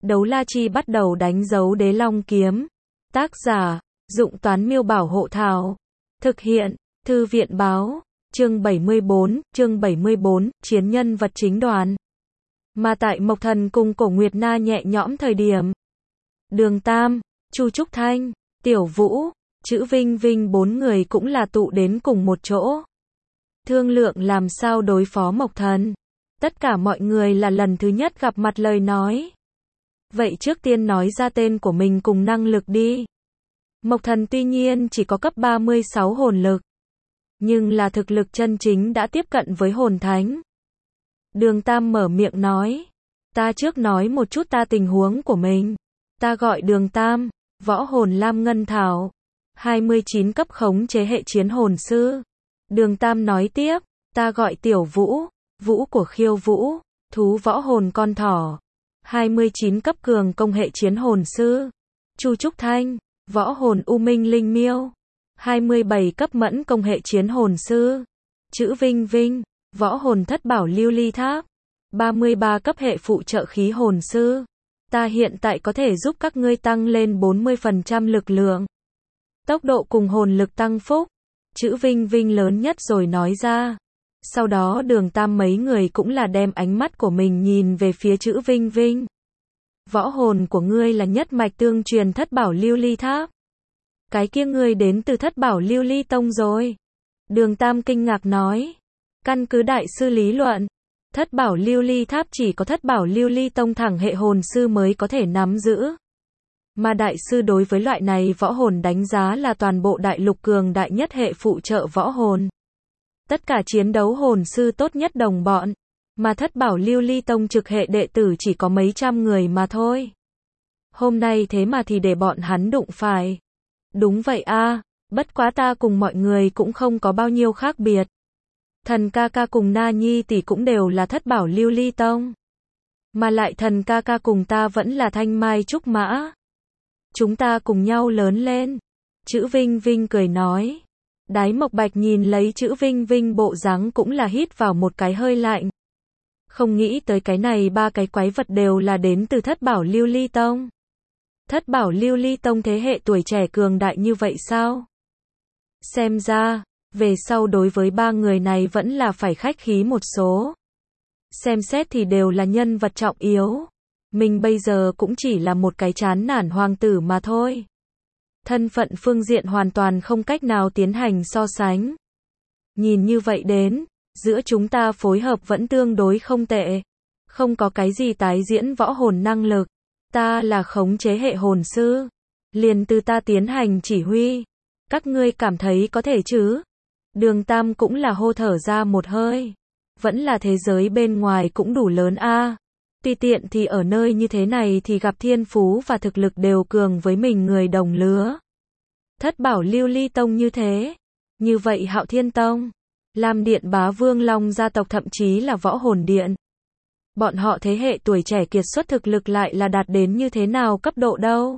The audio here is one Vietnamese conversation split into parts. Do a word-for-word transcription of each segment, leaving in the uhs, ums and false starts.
Đấu la chi bắt đầu đánh dấu đế long kiếm. Tác giả, Dụng Toán Miêu Bảo Hộ Thảo. Thực hiện, Thư viện Báo. Chương bảy mươi bốn, chương bảy mươi bốn, chiến nhân vật chính đoàn. Mà tại Mộc Thần cùng Cổ Nguyệt Na nhẹ nhõm thời điểm, Đường Tam, Chu Trúc Thanh, Tiểu Vũ, Chữ Vinh Vinh bốn người cũng là tụ đến cùng một chỗ. Thương lượng làm sao đối phó Mộc Thần. Tất cả mọi người là lần thứ nhất gặp mặt lời nói. Vậy trước tiên nói ra tên của mình cùng năng lực đi. Mộc Thần tuy nhiên chỉ có cấp ba mươi sáu hồn lực, nhưng là thực lực chân chính đã tiếp cận với hồn thánh. Đường Tam mở miệng nói. Ta trước nói một chút ta tình huống của mình. Ta gọi Đường Tam, võ hồn Lam Ngân Thảo, hai mươi chín cấp khống chế hệ chiến hồn sư. Đường Tam nói tiếp. Ta gọi Tiểu Vũ, vũ của khiêu vũ, thú võ hồn con thỏ, hai mươi chín cấp cường công hệ chiến hồn sư. Chu Trúc Thanh, võ hồn U Minh Linh Miêu, hai mươi bảy cấp mẫn công hệ chiến hồn sư. Chữ Vinh Vinh, võ hồn thất bảo lưu ly tháp, ba mươi ba cấp hệ phụ trợ khí hồn sư. Ta hiện tại có thể giúp các ngươi tăng lên bốn mươi phần trăm lực lượng, tốc độ cùng hồn lực tăng phúc. Chữ Vinh Vinh lớn nhất rồi nói ra. Sau đó Đường Tam mấy người cũng là đem ánh mắt của mình nhìn về phía chữ Vinh Vinh. Võ hồn của ngươi là nhất mạch tương truyền thất bảo lưu ly tháp. Cái kia ngươi đến từ thất bảo lưu ly tông rồi. Đường Tam kinh ngạc nói. Căn cứ đại sư lý luận, thất bảo lưu ly tháp chỉ có thất bảo lưu ly tông thẳng hệ hồn sư mới có thể nắm giữ. Mà đại sư đối với loại này võ hồn đánh giá là toàn bộ đại lục cường đại nhất hệ phụ trợ võ hồn. Tất cả chiến đấu hồn sư tốt nhất đồng bọn. Mà thất bảo lưu ly tông trực hệ đệ tử chỉ có mấy trăm người mà thôi. Hôm nay thế mà thì để bọn hắn đụng phải. Đúng vậy a, bất quá ta cùng mọi người cũng không có bao nhiêu khác biệt. Thần ca ca cùng Na Nhi tỷ cũng đều là thất bảo lưu ly tông. Mà lại thần ca ca cùng ta vẫn là thanh mai trúc mã. Chúng ta cùng nhau lớn lên. Chữ Vinh Vinh cười nói. Đái Mộc Bạch nhìn lấy chữ Vinh Vinh bộ dáng cũng là hít vào một cái hơi lạnh. Không nghĩ tới cái này ba cái quái vật đều là đến từ thất bảo lưu ly tông. Thất bảo lưu ly tông thế hệ tuổi trẻ cường đại như vậy sao? Xem ra, về sau đối với ba người này vẫn là phải khách khí một số. Xem xét thì đều là nhân vật trọng yếu. Mình bây giờ cũng chỉ là một cái chán nản hoàng tử mà thôi. Thân phận phương diện hoàn toàn không cách nào tiến hành so sánh. Nhìn như vậy đến, giữa chúng ta phối hợp vẫn tương đối không tệ. Không có cái gì tái diễn võ hồn năng lực. Ta là khống chế hệ hồn sư. Liền từ ta tiến hành chỉ huy. Các ngươi cảm thấy có thể chứ? Đường Tam cũng là hô thở ra một hơi. Vẫn là thế giới bên ngoài cũng đủ lớn a. Tùy tiện thì ở nơi như thế này thì gặp thiên phú và thực lực đều cường với mình người đồng lứa. Thất bảo lưu ly tông như thế. Như vậy Hạo Thiên Tông, Lam Điện Bá Vương Long gia tộc thậm chí là Võ Hồn Điện. Bọn họ thế hệ tuổi trẻ kiệt xuất thực lực lại là đạt đến như thế nào cấp độ đâu.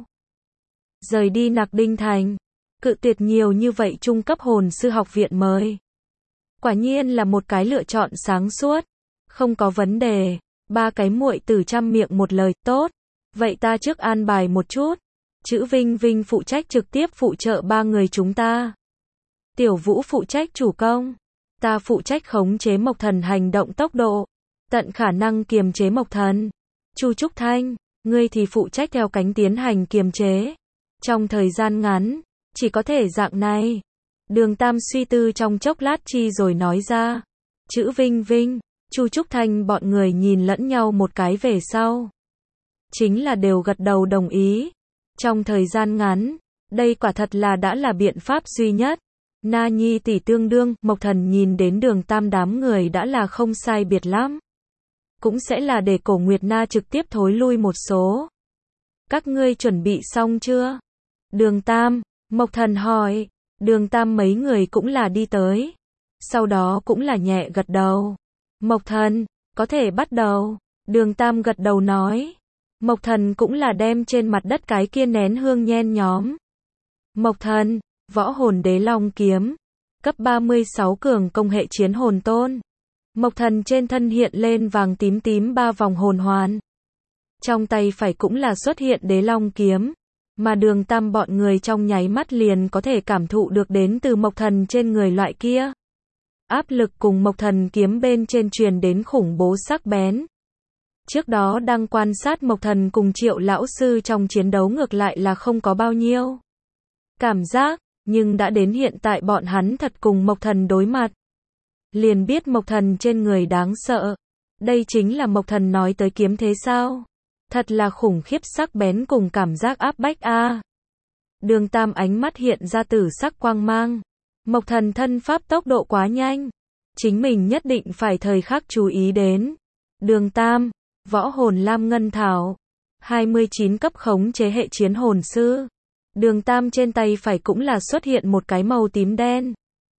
Rời đi Nạc Đinh Thành, cự tuyệt nhiều như vậy trung cấp hồn sư học viện mời. Quả nhiên là một cái lựa chọn sáng suốt. Không có vấn đề. Ba cái muội tử trăm miệng một lời, tốt. Vậy ta trước an bài một chút. Chữ Vinh Vinh phụ trách trực tiếp phụ trợ ba người chúng ta. Tiểu Vũ phụ trách chủ công. Ta phụ trách khống chế Mộc Thần hành động tốc độ. Tận khả năng kiềm chế Mộc Thần. Chu Trúc Thanh, ngươi thì phụ trách theo cánh tiến hành kiềm chế. Trong thời gian ngắn, chỉ có thể dạng này. Đường Tam suy tư trong chốc lát chi rồi nói ra. Chữ Vinh Vinh, Chu Trúc Thanh bọn người nhìn lẫn nhau một cái về sau. Chính là đều gật đầu đồng ý. Trong thời gian ngắn, đây quả thật là đã là biện pháp duy nhất. Na Nhi tỷ tương đương, Mộc Thần nhìn đến Đường Tam đám người đã là không sai biệt lắm. Cũng sẽ là để Cổ Nguyệt Na trực tiếp thối lui một số. Các ngươi chuẩn bị xong chưa? Đường Tam, Mộc Thần hỏi. Đường Tam mấy người cũng là đi tới. Sau đó cũng là nhẹ gật đầu. Mộc Thần, có thể bắt đầu. Đường Tam gật đầu nói. Mộc Thần cũng là đem trên mặt đất cái kia nén hương nhen nhóm. Mộc Thần, võ hồn đế long kiếm. Cấp ba mươi sáu cường công hệ chiến hồn tôn. Mộc Thần trên thân hiện lên vàng tím tím ba vòng hồn hoàn. Trong tay phải cũng là xuất hiện đế long kiếm, mà Đường Tam bọn người trong nháy mắt liền có thể cảm thụ được đến từ Mộc Thần trên người loại kia. Áp lực cùng Mộc Thần kiếm bên trên truyền đến khủng bố sắc bén. Trước đó đang quan sát Mộc Thần cùng Triệu lão sư trong chiến đấu ngược lại là không có bao nhiêu cảm giác, nhưng đã đến hiện tại bọn hắn thật cùng Mộc Thần đối mặt. Liền biết Mộc Thần trên người đáng sợ. Đây chính là Mộc Thần nói tới kiếm thế sao? Thật là khủng khiếp sắc bén cùng cảm giác áp bách a. À. Đường Tam ánh mắt hiện ra tử sắc quang mang. Mộc Thần thân pháp tốc độ quá nhanh. Chính mình nhất định phải thời khắc chú ý đến. Đường Tam, võ hồn lam ngân thảo. hai mươi chín cấp khống chế hệ chiến hồn sư. Đường Tam trên tay phải cũng là xuất hiện một cái màu tím đen.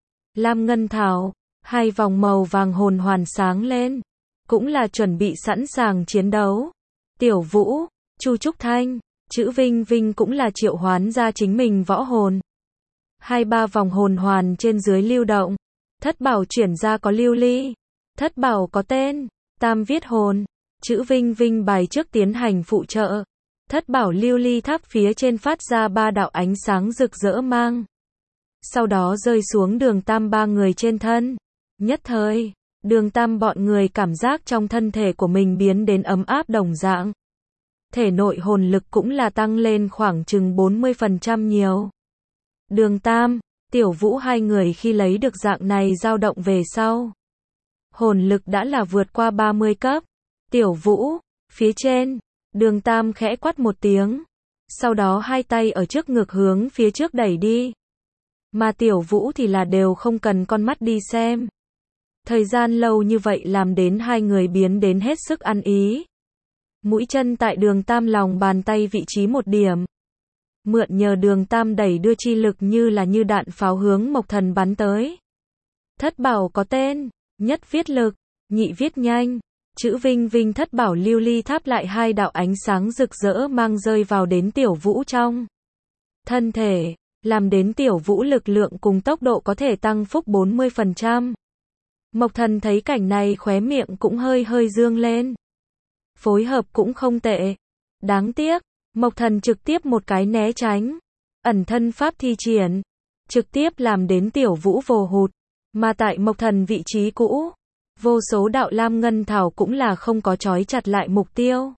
Lam ngân thảo, hai vòng màu vàng hồn hoàn sáng lên. Cũng là chuẩn bị sẵn sàng chiến đấu. Tiểu Vũ, Chu Trúc Thanh, chữ Vinh Vinh cũng là triệu hoán ra chính mình võ hồn. Hai ba vòng hồn hoàn trên dưới lưu động. Thất bảo chuyển ra có lưu ly. Thất bảo có tên, Tam viết hồn. Chữ Vinh Vinh bài trước tiến hành phụ trợ. Thất bảo lưu ly tháp phía trên phát ra ba đạo ánh sáng rực rỡ mang. Sau đó rơi xuống Đường Tam ba người trên thân. Nhất thời, Đường Tam bọn người cảm giác trong thân thể của mình biến đến ấm áp đồng dạng. Thể nội hồn lực cũng là tăng lên khoảng chừng bốn mươi phần trăm nhiều. Đường Tam, Tiểu Vũ hai người khi lấy được dạng này dao động về sau. Hồn lực đã là vượt qua ba mươi cấp. Tiểu Vũ, phía trên, Đường Tam khẽ quát một tiếng. Sau đó hai tay ở trước ngực hướng phía trước đẩy đi. Mà Tiểu Vũ thì là đều không cần con mắt đi xem. Thời gian lâu như vậy làm đến hai người biến đến hết sức ăn ý. Mũi chân tại Đường Tam lòng bàn tay vị trí một điểm. Mượn nhờ Đường Tam đẩy đưa chi lực như là như đạn pháo hướng Mộc Thần bắn tới. Thất bảo có tên, nhất viết lực, nhị viết nhanh. Chữ Vinh Vinh thất bảo lưu ly tháp lại hai đạo ánh sáng rực rỡ mang rơi vào đến Tiểu Vũ trong thân thể, làm đến Tiểu Vũ lực lượng cùng tốc độ có thể tăng phúc bốn mươi phần trăm. Mộc Thần thấy cảnh này khóe miệng cũng hơi hơi dương lên. Phối hợp cũng không tệ. Đáng tiếc, Mộc Thần trực tiếp một cái né tránh. Ẩn thân pháp thi triển. Trực tiếp làm đến Tiểu Vũ vồ hụt. Mà tại Mộc Thần vị trí cũ, vô số đạo lam ngân thảo cũng là không có trói chặt lại mục tiêu.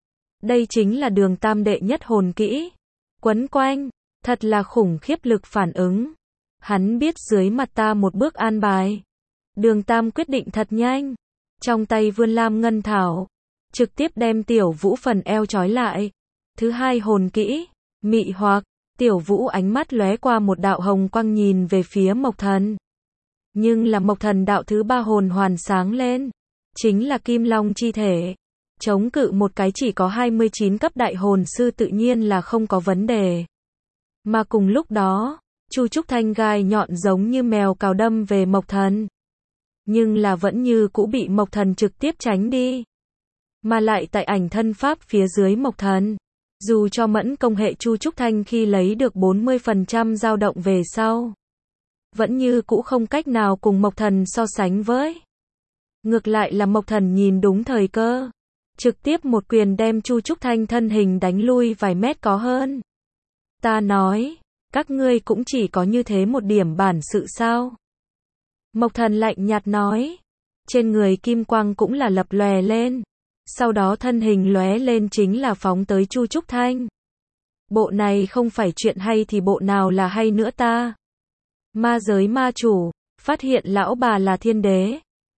Đây chính là Đường Tam đệ nhất hồn kỹ. Quấn quanh, thật là khủng khiếp lực phản ứng. Hắn biết dưới mặt ta một bước an bài. Đường Tam quyết định thật nhanh. Trong tay vươn lam ngân thảo. Trực tiếp đem Tiểu Vũ phần eo trói lại. Thứ hai hồn kỹ, mị hoặc. Tiểu Vũ ánh mắt lóe qua một đạo hồng quang nhìn về phía Mộc Thần. Nhưng là Mộc Thần đạo thứ ba hồn hoàn sáng lên. Chính là Kim Long chi thể. Chống cự một cái chỉ có hai mươi chín cấp đại hồn sư tự nhiên là không có vấn đề. Mà cùng lúc đó, Chu Trúc Thanh gai nhọn giống như mèo cào đâm về Mộc Thần. Nhưng là vẫn như cũ bị Mộc Thần trực tiếp tránh đi. Mà lại tại ảnh thân pháp phía dưới Mộc Thần. Dù cho mẫn công hệ Chu Trúc Thanh khi lấy được bốn mươi phần trăm dao động về sau. Vẫn như cũ không cách nào cùng Mộc Thần so sánh với. Ngược lại là Mộc Thần nhìn đúng thời cơ. Trực tiếp một quyền đem Chu Trúc Thanh thân hình đánh lui vài mét có hơn. Ta nói, các ngươi cũng chỉ có như thế một điểm bản sự sao? Mộc Thần lạnh nhạt nói. Trên người kim quang cũng là lập lòe lên. Sau đó thân hình lóe lên chính là phóng tới Chu Trúc Thanh. Bộ này không phải chuyện hay thì bộ nào là hay nữa ta? Ma giới ma chủ, phát hiện lão bà là thiên đế.